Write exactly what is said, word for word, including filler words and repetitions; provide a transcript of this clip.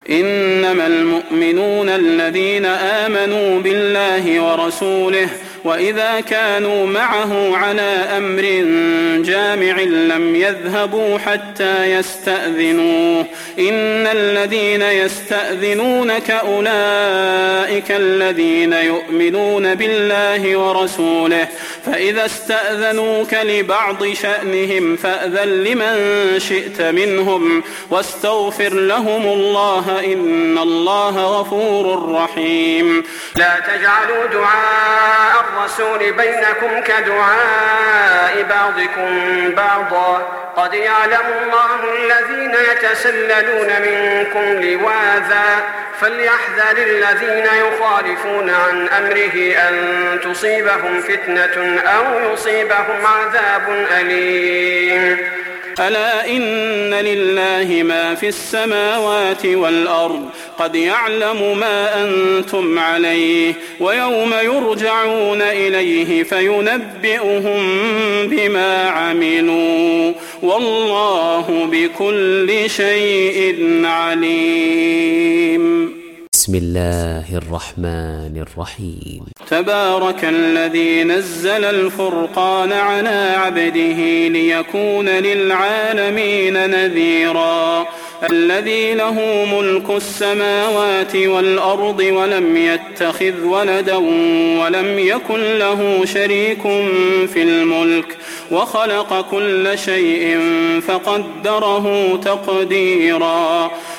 إنما المؤمنون الذين آمنوا بالله ورسوله وإذا كانوا معه على أمر جامع لم يذهبوا حتى يستأذنوه إن الذين يستأذنونك أولئك الذين يؤمنون بالله ورسوله فإذا استأذنوك لبعض شأنهم فأذن لمن شئت منهم واستغفر لهم الله إن الله غفور رحيم. لا تجعلوا دعاء الرسول بينكم كدعاء بعضكم بعضا قد يعلم الله الذين يتسللون منكم لواذا فليحذر الذين يخالفون عن أمره أن تصيبهم فتنة أو يصيبهم عذاب أليم. ألا إن لله ما في السماوات والأرض قد يعلم ما أنتم عليه ويوم يرجعون إليه فينبئهم بما عملوا والله بكل شيء عليم. بسم الله الرحمن الرحيم. تبارك الذي نزل الفرقان على عبده ليكون للعالمين نذيرا الذي له ملك السماوات والأرض ولم يتخذ ولدا ولم يكن له شريك في الملك وخلق كل شيء فقدره تقديرا